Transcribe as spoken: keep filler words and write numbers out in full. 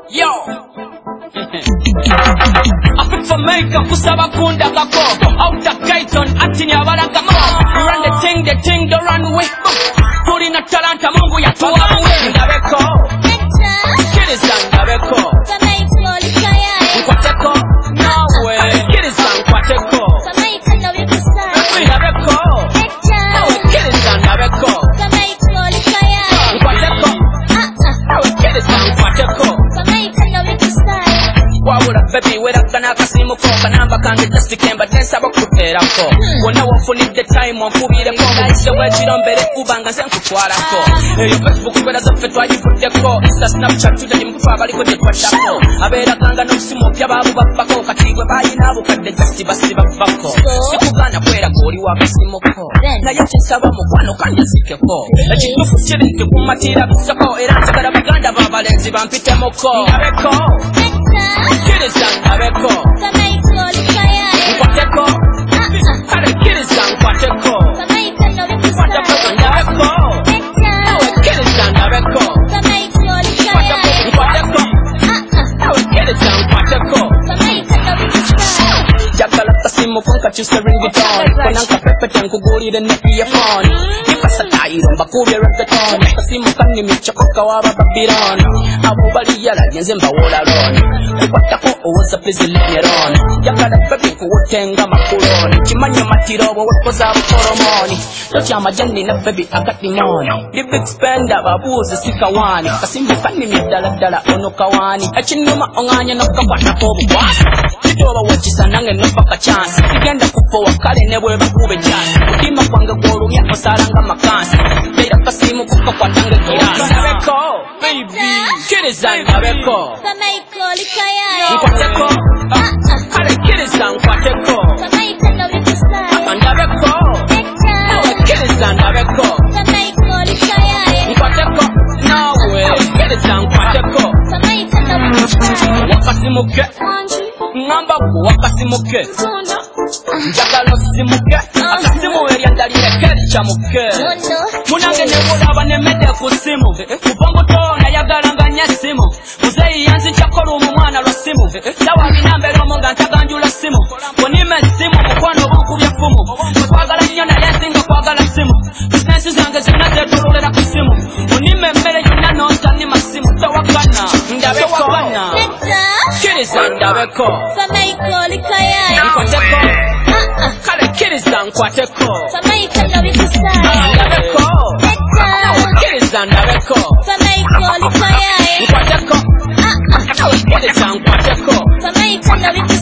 Yo. Africa America kusaba kunda kako. Out of Gayton ati nyabaraka mo. Run the thing, the thing, the runway. Turi na talanta Mungu ya tuwa mwe. Ndabeko. Kiriza ndabeko. Nkwateko. Nawe. Kiriza nkwateko. Ndabeko. Nawe kiriza ndabeko. Nkwateko. Nawe kiriza nkwateko. Wabula baby werakana akasimuko kanamba kange just kemba tensa bakuterako wona wofunidde time onkubireko ngaise wekiro mbere kubanga nze nkutwalako eyo Facebook kwera zaffe twagifuddeko Insta Snapchat tujja mukutwa abaliko gye twaddako abeeraganga n'obusimu opya baabu babbako kati gwe baayina abukadde just basi babbako sikugana kwera goli wabasimuko naye kyensaba mukwano kanjazikeko ekituufu kiri nti kumatiira kusako era njagala baganda b'abalenzi bampitemuko ndabeko Kiriza ndabeko. Nkwateko. Kale kiriza nkwateko. Nkwateko ndabeko. Nawe kiriza ndabeko. Nkwateko. Nawe kiriza nkwateko. Jagala kasimu konka chuse ringtone. Konanka pepete nkugulire ne earphone. Nikasa tairo mbakubye reggaeton. Kasimu kanni michokoka waba Babylon. Abo bali yala nyenze mbawola loni. Kukwatako owoza please leave me alone. Jagala baby kuwotenga makuloni. Kimanya matirobo wekoza bukoromoni. Tochi amajani na baby agati moni. The big spender babuze sikawani. Kasimu kanni midala dala ono kawani. Echinuma onganya nokakwatako bubwasi. Kitoba wachisa nange nopaka chance. Sigenda kufowa kale nebwe bakube jasi. Kudima kwange gwolumya osaranga makansi. Beira kasimu kukakwatanga kirasi. Ndabeko, baby. Kiriza ndabeko. Nkwateko. Kale kiriza nkwateko. Ndabeko. Nawe kiriza ndabeko. Nkwateko. Nawe kiriza nkwateko. Wakasimuke. Ngamba ku wakasimuke. Njagala simuke. Akasimu eryandalire keri kyamuke. Munange nebulaba nemedde ku simu. Kubongo tona yagala nganya simu. Muzeyi yanzi kyakola omumwana lwa simu. Sawa binambera omonga ntaganjula simu. Bonime simu mukwano bunkubya fumu. Kwagala nnyo naye nsinga kwagala simu. Bizinensi zange zonna zeetololera ku simu. Bonime emmere yonna n'ontani masimu. Towakana ndabeko. Kiriza ndabeko. Nkwateko. Kale kiriza nkwateko. Ndabeko. Kiriza ndabeko. Nkwateko. Kiriza nkwateko.